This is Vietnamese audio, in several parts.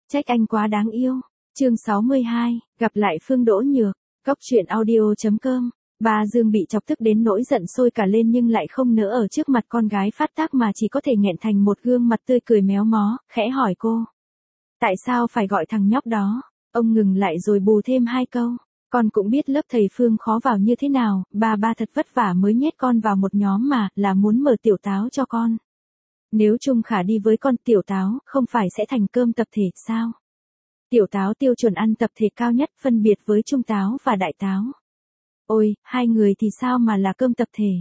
Trách anh quá đáng yêu. Chương 62, gặp lại Phương Đỗ Nhược. Cóc truyện audio.com. Ba Dương bị chọc tức đến nỗi giận sôi cả lên nhưng lại không nỡ ở trước mặt con gái phát tác mà chỉ có thể nghẹn thành một gương mặt tươi cười méo mó, khẽ hỏi cô. Tại sao phải gọi thằng nhóc đó? Ông ngừng lại rồi bù thêm hai câu. Con cũng biết lớp thầy Phương khó vào như thế nào, ba thật vất vả mới nhét con vào một nhóm mà, là muốn mở tiểu táo cho con. Nếu Trung Khả đi với con tiểu táo, không phải sẽ thành cơm tập thể sao? Tiểu táo tiêu chuẩn ăn tập thể cao nhất phân biệt với trung táo và đại táo. Ôi, hai người thì sao mà là cơm tập thể?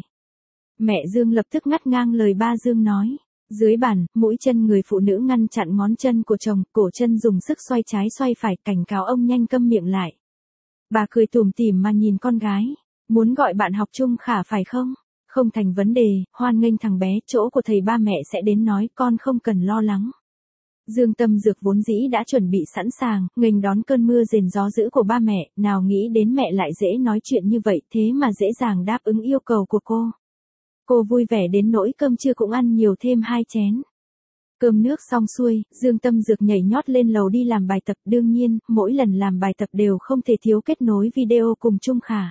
Mẹ Dương lập tức ngắt ngang lời ba Dương nói. Dưới bàn, mũi chân người phụ nữ ngăn chặn ngón chân của chồng, cổ chân dùng sức xoay trái xoay phải, cảnh cáo ông nhanh câm miệng lại. Bà cười tủm tỉm mà nhìn con gái. Muốn gọi bạn học Trung Khả phải không? Không thành vấn đề, hoan nghênh thằng bé, chỗ của thầy ba mẹ sẽ đến nói, con không cần lo lắng. Dương Tâm Dược vốn dĩ đã chuẩn bị sẵn sàng, nghênh đón cơn mưa rền gió dữ của ba mẹ, nào nghĩ đến mẹ lại dễ nói chuyện như vậy, thế mà dễ dàng đáp ứng yêu cầu của cô. Cô vui vẻ đến nỗi cơm trưa cũng ăn nhiều thêm 2 chén. Cơm nước xong xuôi, Dương Tâm Dược nhảy nhót lên lầu đi làm bài tập, đương nhiên, mỗi lần làm bài tập đều không thể thiếu kết nối video cùng Trung Khả.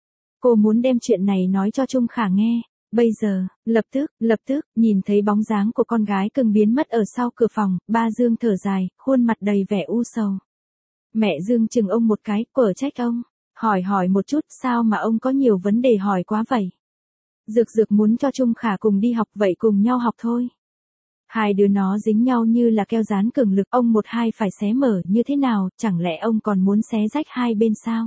Cô muốn đem chuyện này nói cho Trung Khả nghe. Bây giờ, lập tức, nhìn thấy bóng dáng của con gái cưng biến mất ở sau cửa phòng, ba Dương thở dài, khuôn mặt đầy vẻ u sầu. Mẹ Dương chừng ông một cái, quở trách ông. Hỏi một chút, sao mà ông có nhiều vấn đề hỏi quá vậy? Dược muốn cho Trung Khả cùng đi học vậy cùng nhau học thôi. Hai đứa nó dính nhau như là keo dán cường lực, ông một hai phải xé mở như thế nào, chẳng lẽ ông còn muốn xé rách hai bên sao?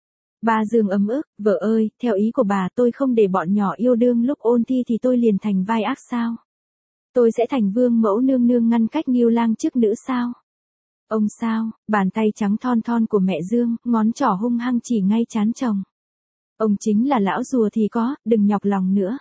Ba Dương ấm ức, vợ ơi, theo ý của bà tôi không để bọn nhỏ yêu đương lúc ôn thi thì tôi liền thành vai ác sao? Tôi sẽ thành vương mẫu nương nương ngăn cách Ngưu Lang trước nữ sao? Ông sao? Bàn tay trắng thon thon của mẹ Dương, ngón trỏ hung hăng chỉ ngay trán chồng. Ông chính là lão rùa thì có, đừng nhọc lòng nữa.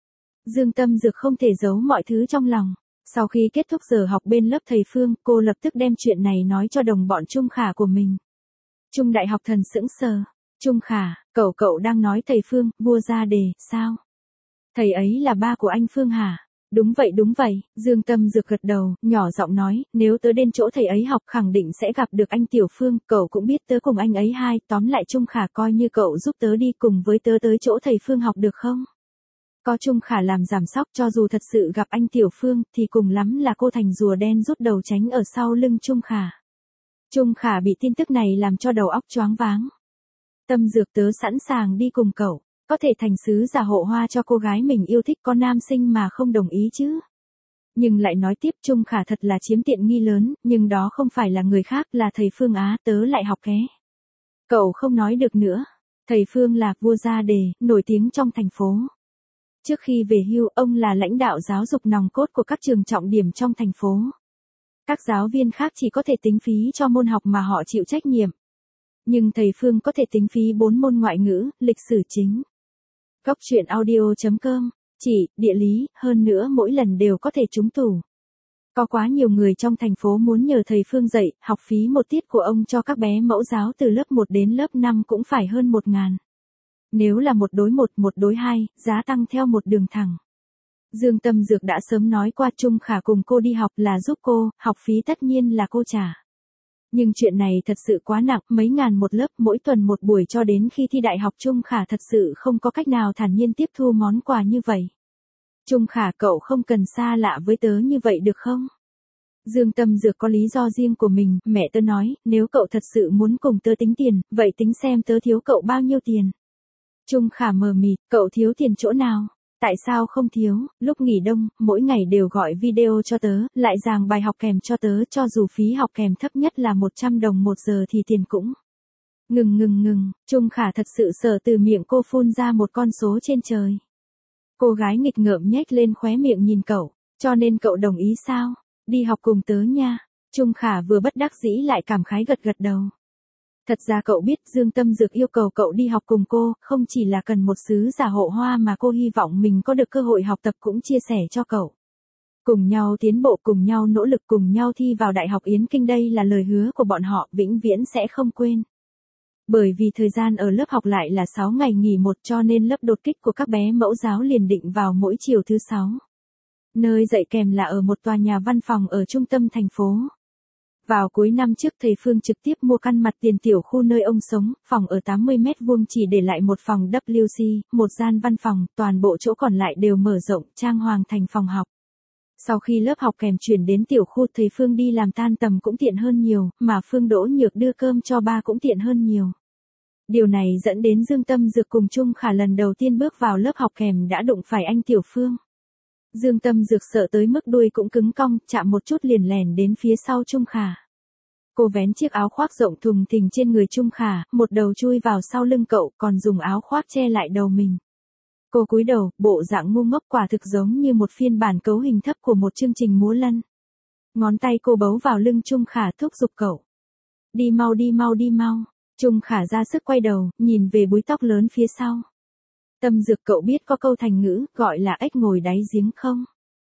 Dương Tâm Dược không thể giấu mọi thứ trong lòng. Sau khi kết thúc giờ học bên lớp thầy Phương, cô lập tức đem chuyện này nói cho đồng bọn Trung Khả của mình. Trung Đại Học Thần sững sờ. Trung Khả, cậu đang nói thầy Phương, vua ra đề, sao? Thầy ấy là ba của anh Phương hả? Đúng vậy, Dương Tâm Dược gật đầu, nhỏ giọng nói, nếu tớ đến chỗ thầy ấy học khẳng định sẽ gặp được anh Tiểu Phương, cậu cũng biết tớ cùng anh ấy hai, tóm lại Trung Khả coi như cậu giúp tớ đi cùng với tớ tới chỗ thầy Phương học được không? Có Trung Khả làm giảm sóc cho dù thật sự gặp anh Tiểu Phương, thì cùng lắm là cô thành rùa đen rút đầu tránh ở sau lưng Trung Khả. Trung Khả bị tin tức này làm cho đầu óc choáng váng. Tâm Dược tớ sẵn sàng đi cùng cậu, có thể thành sứ giả hộ hoa cho cô gái mình yêu thích có nam sinh mà không đồng ý chứ. Nhưng lại nói tiếp Trung Khả thật là chiếm tiện nghi lớn, nhưng đó không phải là người khác là thầy Phương á, tớ lại học ké. Cậu không nói được nữa, thầy Phương là vua ra đề, nổi tiếng trong thành phố. Trước khi về hưu, ông là lãnh đạo giáo dục nòng cốt của các trường trọng điểm trong thành phố. Các giáo viên khác chỉ có thể tính phí cho môn học mà họ chịu trách nhiệm. Nhưng thầy Phương có thể tính phí 4 môn ngoại ngữ, lịch sử chính. Cóc truyện audio.com, chỉ, địa lý, hơn nữa mỗi lần đều có thể trúng tủ. Có quá nhiều người trong thành phố muốn nhờ thầy Phương dạy, học phí một tiết của ông cho các bé mẫu giáo từ lớp 1 đến lớp 5 cũng phải hơn 1.000. Nếu là 1 đối 1, 1 đối 2, giá tăng theo một đường thẳng. Dương Tâm Dược đã sớm nói qua Trung Khả cùng cô đi học là giúp cô, học phí tất nhiên là cô trả. Nhưng chuyện này thật sự quá nặng, mấy ngàn một lớp, mỗi tuần một buổi cho đến khi thi đại học Trung Khả thật sự không có cách nào thản nhiên tiếp thu món quà như vậy. Trung Khả cậu không cần xa lạ với tớ như vậy được không? Dương Tâm Dược có lý do riêng của mình, mẹ tớ nói, nếu cậu thật sự muốn cùng tớ tính tiền, vậy tính xem tớ thiếu cậu bao nhiêu tiền. Trung Khả mờ mịt, cậu thiếu tiền chỗ nào? Tại sao không thiếu, lúc nghỉ đông, mỗi ngày đều gọi video cho tớ, lại giảng bài học kèm cho tớ, cho dù phí học kèm thấp nhất là 100 đồng 1 giờ thì tiền cũng. Ngừng, Trung Khả thật sự sợ từ miệng cô phun ra một con số trên trời. Cô gái nghịch ngợm nhếch lên khóe miệng nhìn cậu, cho nên cậu đồng ý sao? Đi học cùng tớ nha. Trung Khả vừa bất đắc dĩ lại cảm khái gật đầu. Thật ra cậu biết Dương Tâm Dược yêu cầu cậu đi học cùng cô, không chỉ là cần một sứ giả hộ hoa mà cô hy vọng mình có được cơ hội học tập cũng chia sẻ cho cậu. Cùng nhau tiến bộ, cùng nhau nỗ lực, cùng nhau thi vào Đại học Yến Kinh, đây là lời hứa của bọn họ, vĩnh viễn sẽ không quên. Bởi vì thời gian ở lớp học lại là 6 ngày nghỉ một cho nên lớp đột kích của các bé mẫu giáo liền định vào mỗi chiều thứ 6. Nơi dạy kèm là ở một tòa nhà văn phòng ở trung tâm thành phố. Vào cuối năm trước thầy Phương trực tiếp mua căn mặt tiền tiểu khu nơi ông sống, phòng ở 80 mét vuông chỉ để lại một phòng WC, một gian văn phòng, toàn bộ chỗ còn lại đều mở rộng, trang hoàng thành phòng học. Sau khi lớp học kèm chuyển đến tiểu khu thầy Phương đi làm tan tầm cũng tiện hơn nhiều, mà Phương Đỗ Nhược đưa cơm cho ba cũng tiện hơn nhiều. Điều này dẫn đến Dương Tâm Dược cùng Trung Khả lần đầu tiên bước vào lớp học kèm đã đụng phải anh Tiểu Phương. Dương Tâm Dược sợ tới mức đuôi cũng cứng cong, chạm một chút liền lèn đến phía sau Trung Khả. Cô vén chiếc áo khoác rộng thùng thình trên người Trung Khả, một đầu chui vào sau lưng cậu còn dùng áo khoác che lại đầu mình. Cô cúi đầu, bộ dạng ngu ngốc quả thực giống như một phiên bản cấu hình thấp của một chương trình múa lân. Ngón tay cô bấu vào lưng Trung Khả thúc giục cậu. Đi mau đi mau đi mau. Trung Khả ra sức quay đầu, nhìn về búi tóc lớn phía sau. Tâm Dược cậu biết có câu thành ngữ, gọi là ếch ngồi đáy giếng không?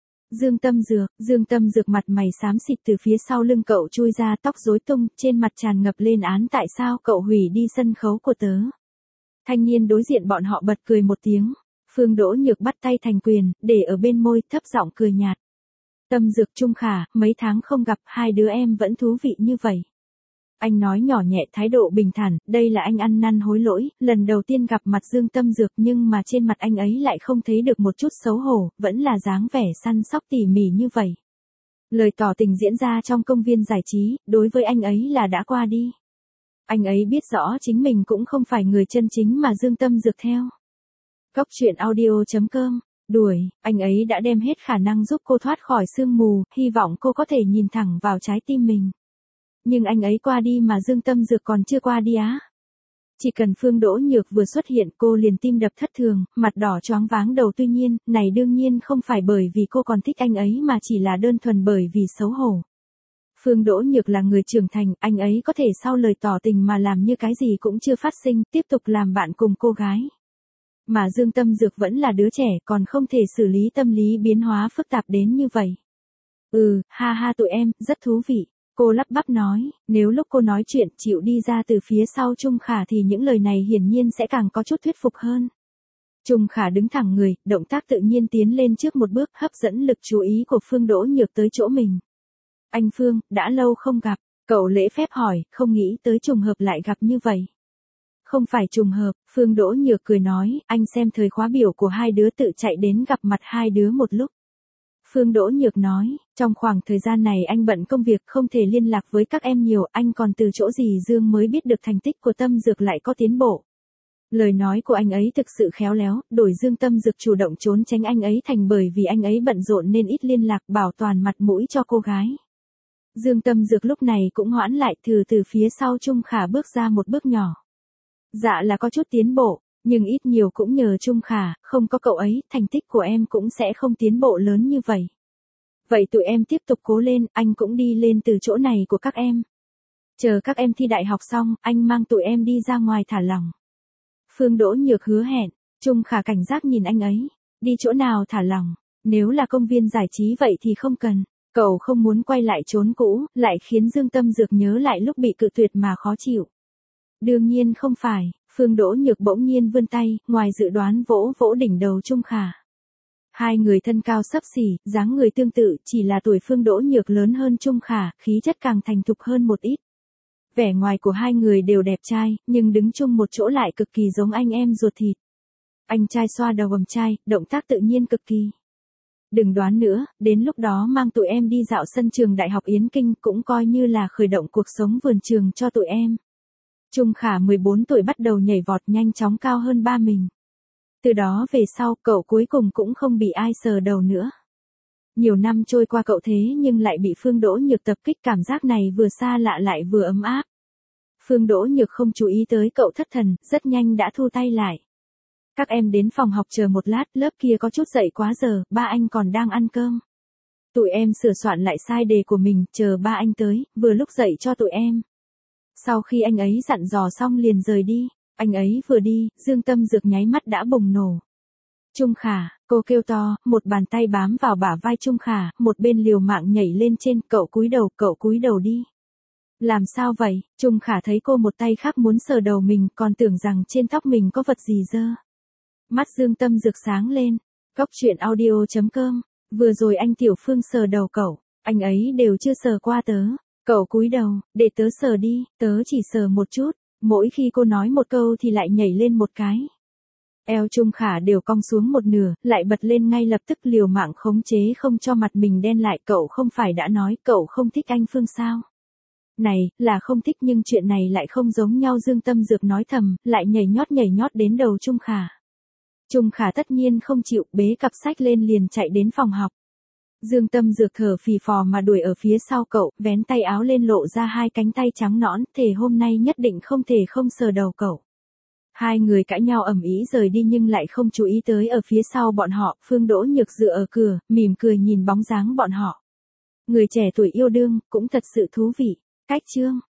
Dương Tâm Dược mặt mày xám xịt từ phía sau lưng cậu chui ra tóc rối tung, trên mặt tràn ngập lên án tại sao cậu hủy đi sân khấu của tớ. Thanh niên đối diện bọn họ bật cười một tiếng. Phương Đỗ Nhược bắt tay thành quyền, để ở bên môi, thấp giọng cười nhạt. Tâm Dược Trung Khả, mấy tháng không gặp, hai đứa em vẫn thú vị như vậy. Anh nói nhỏ nhẹ thái độ bình thản, đây là anh ăn năn hối lỗi, lần đầu tiên gặp mặt Dương Tâm Dược nhưng mà trên mặt anh ấy lại không thấy được một chút xấu hổ, vẫn là dáng vẻ săn sóc tỉ mỉ như vậy. Lời tỏ tình diễn ra trong công viên giải trí, đối với anh ấy là đã qua đi. Anh ấy biết rõ chính mình cũng không phải người chân chính mà Dương Tâm Dược theo. Cóc truyện audio.com, đuổi, anh ấy đã đem hết khả năng giúp cô thoát khỏi sương mù, hy vọng cô có thể nhìn thẳng vào trái tim mình. Nhưng anh ấy qua đi mà Dương Tâm Dược còn chưa qua đi á. Chỉ cần Phương Đỗ Nhược vừa xuất hiện cô liền tim đập thất thường, mặt đỏ choáng váng đầu tuy nhiên, này đương nhiên không phải bởi vì cô còn thích anh ấy mà chỉ là đơn thuần bởi vì xấu hổ. Phương Đỗ Nhược là người trưởng thành, anh ấy có thể sau lời tỏ tình mà làm như cái gì cũng chưa phát sinh, tiếp tục làm bạn cùng cô gái. Mà Dương Tâm Dược vẫn là đứa trẻ còn không thể xử lý tâm lý biến hóa phức tạp đến như vậy. Ha ha tụi em, rất thú vị. Cô lắp bắp nói, nếu lúc cô nói chuyện chịu đi ra từ phía sau Trung Khả thì những lời này hiển nhiên sẽ càng có chút thuyết phục hơn. Trung Khả đứng thẳng người, động tác tự nhiên tiến lên trước một bước hấp dẫn lực chú ý của Phương Đỗ Nhược tới chỗ mình. Anh Phương, đã lâu không gặp, cậu lễ phép hỏi, không nghĩ tới trùng hợp lại gặp như vậy. Không phải trùng hợp, Phương Đỗ Nhược cười nói, anh xem thời khóa biểu của hai đứa tự chạy đến gặp mặt hai đứa một lúc. Phương Đỗ Nhược nói, trong khoảng thời gian này anh bận công việc không thể liên lạc với các em nhiều, anh còn từ chỗ gì Dương mới biết được thành tích của Tâm Dược lại có tiến bộ. Lời nói của anh ấy thực sự khéo léo, đổi Dương Tâm Dược chủ động trốn tránh anh ấy thành bởi vì anh ấy bận rộn nên ít liên lạc bảo toàn mặt mũi cho cô gái. Dương Tâm Dược lúc này cũng hoãn lại từ phía sau Trung Khả bước ra một bước nhỏ. Dạ là có chút tiến bộ, nhưng ít nhiều cũng nhờ Trung Khả, không có cậu ấy, thành tích của em cũng sẽ không tiến bộ lớn như vậy. Vậy tụi em tiếp tục cố lên, anh cũng đi lên từ chỗ này của các em. Chờ các em thi đại học xong, anh mang tụi em đi ra ngoài thả lỏng. Phương Đỗ Nhược hứa hẹn, Trung Khả cảnh giác nhìn anh ấy. Đi chỗ nào thả lỏng, nếu là công viên giải trí vậy thì không cần. Cậu không muốn quay lại chốn cũ, lại khiến Dương Tâm Dược nhớ lại lúc bị cự tuyệt mà khó chịu. Đương nhiên không phải, Phương Đỗ Nhược bỗng nhiên vươn tay, ngoài dự đoán vỗ vỗ đỉnh đầu Trung Khả. Hai người thân cao xấp xỉ, dáng người tương tự, chỉ là tuổi Phương Đỗ Nhược lớn hơn Trung Khả, khí chất càng thành thục hơn một ít. Vẻ ngoài của hai người đều đẹp trai, nhưng đứng chung một chỗ lại cực kỳ giống anh em ruột thịt. Anh trai xoa đầu ầm trai, động tác tự nhiên cực kỳ. Đừng đoán nữa, đến lúc đó mang tụi em đi dạo sân trường Đại học Yến Kinh cũng coi như là khởi động cuộc sống vườn trường cho tụi em. Trung Khả 14 tuổi bắt đầu nhảy vọt nhanh chóng cao hơn ba mình. Từ đó về sau cậu cuối cùng cũng không bị ai sờ đầu nữa. Nhiều năm trôi qua cậu thế nhưng lại bị Phương Đỗ Nhược tập kích, cảm giác này vừa xa lạ lại vừa ấm áp. Phương Đỗ Nhược không chú ý tới cậu thất thần, rất nhanh đã thu tay lại. Các em đến phòng học chờ một lát, lớp kia có chút dậy quá giờ, ba anh còn đang ăn cơm. Tụi em sửa soạn lại sai đề của mình, chờ ba anh tới, vừa lúc dậy cho tụi em. Sau khi anh ấy dặn dò xong liền rời đi, anh ấy vừa đi, Dương Tâm Dược nháy mắt đã bùng nổ. Trung Khả, cô kêu to, một bàn tay bám vào bả vai Trung Khả, một bên liều mạng nhảy lên trên, cậu cúi đầu đi. Làm sao vậy? Trung Khả thấy cô một tay khác muốn sờ đầu mình, còn tưởng rằng trên tóc mình có vật gì dơ. Mắt Dương Tâm Dược sáng lên. Cóc truyện audio.com, vừa rồi anh Tiểu Phương sờ đầu cậu, anh ấy đều chưa sờ qua tớ. Cậu cúi đầu, để tớ sờ đi, tớ chỉ sờ một chút. Mỗi khi cô nói một câu thì lại nhảy lên một cái. Eo Trung Khả đều cong xuống một nửa, lại bật lên ngay lập tức liều mạng khống chế không cho mặt mình đen lại. Cậu không phải đã nói cậu không thích anh Phương sao? Này, là không thích nhưng chuyện này lại không giống nhau. Dương Tâm Dược nói thầm, lại nhảy nhót đến đầu Trung Khả. Trung Khả tất nhiên không chịu, bế cặp sách lên liền chạy đến phòng học. Dương Tâm Dược thở phì phò mà đuổi ở phía sau cậu, vén tay áo lên lộ ra hai cánh tay trắng nõn, thề hôm nay nhất định không thể không sờ đầu cậu. Hai người cãi nhau ầm ĩ rời đi nhưng lại không chú ý tới ở phía sau bọn họ, Phương Đỗ Nhược dựa ở cửa, mỉm cười nhìn bóng dáng bọn họ. Người trẻ tuổi yêu đương, cũng thật sự thú vị. Cách chương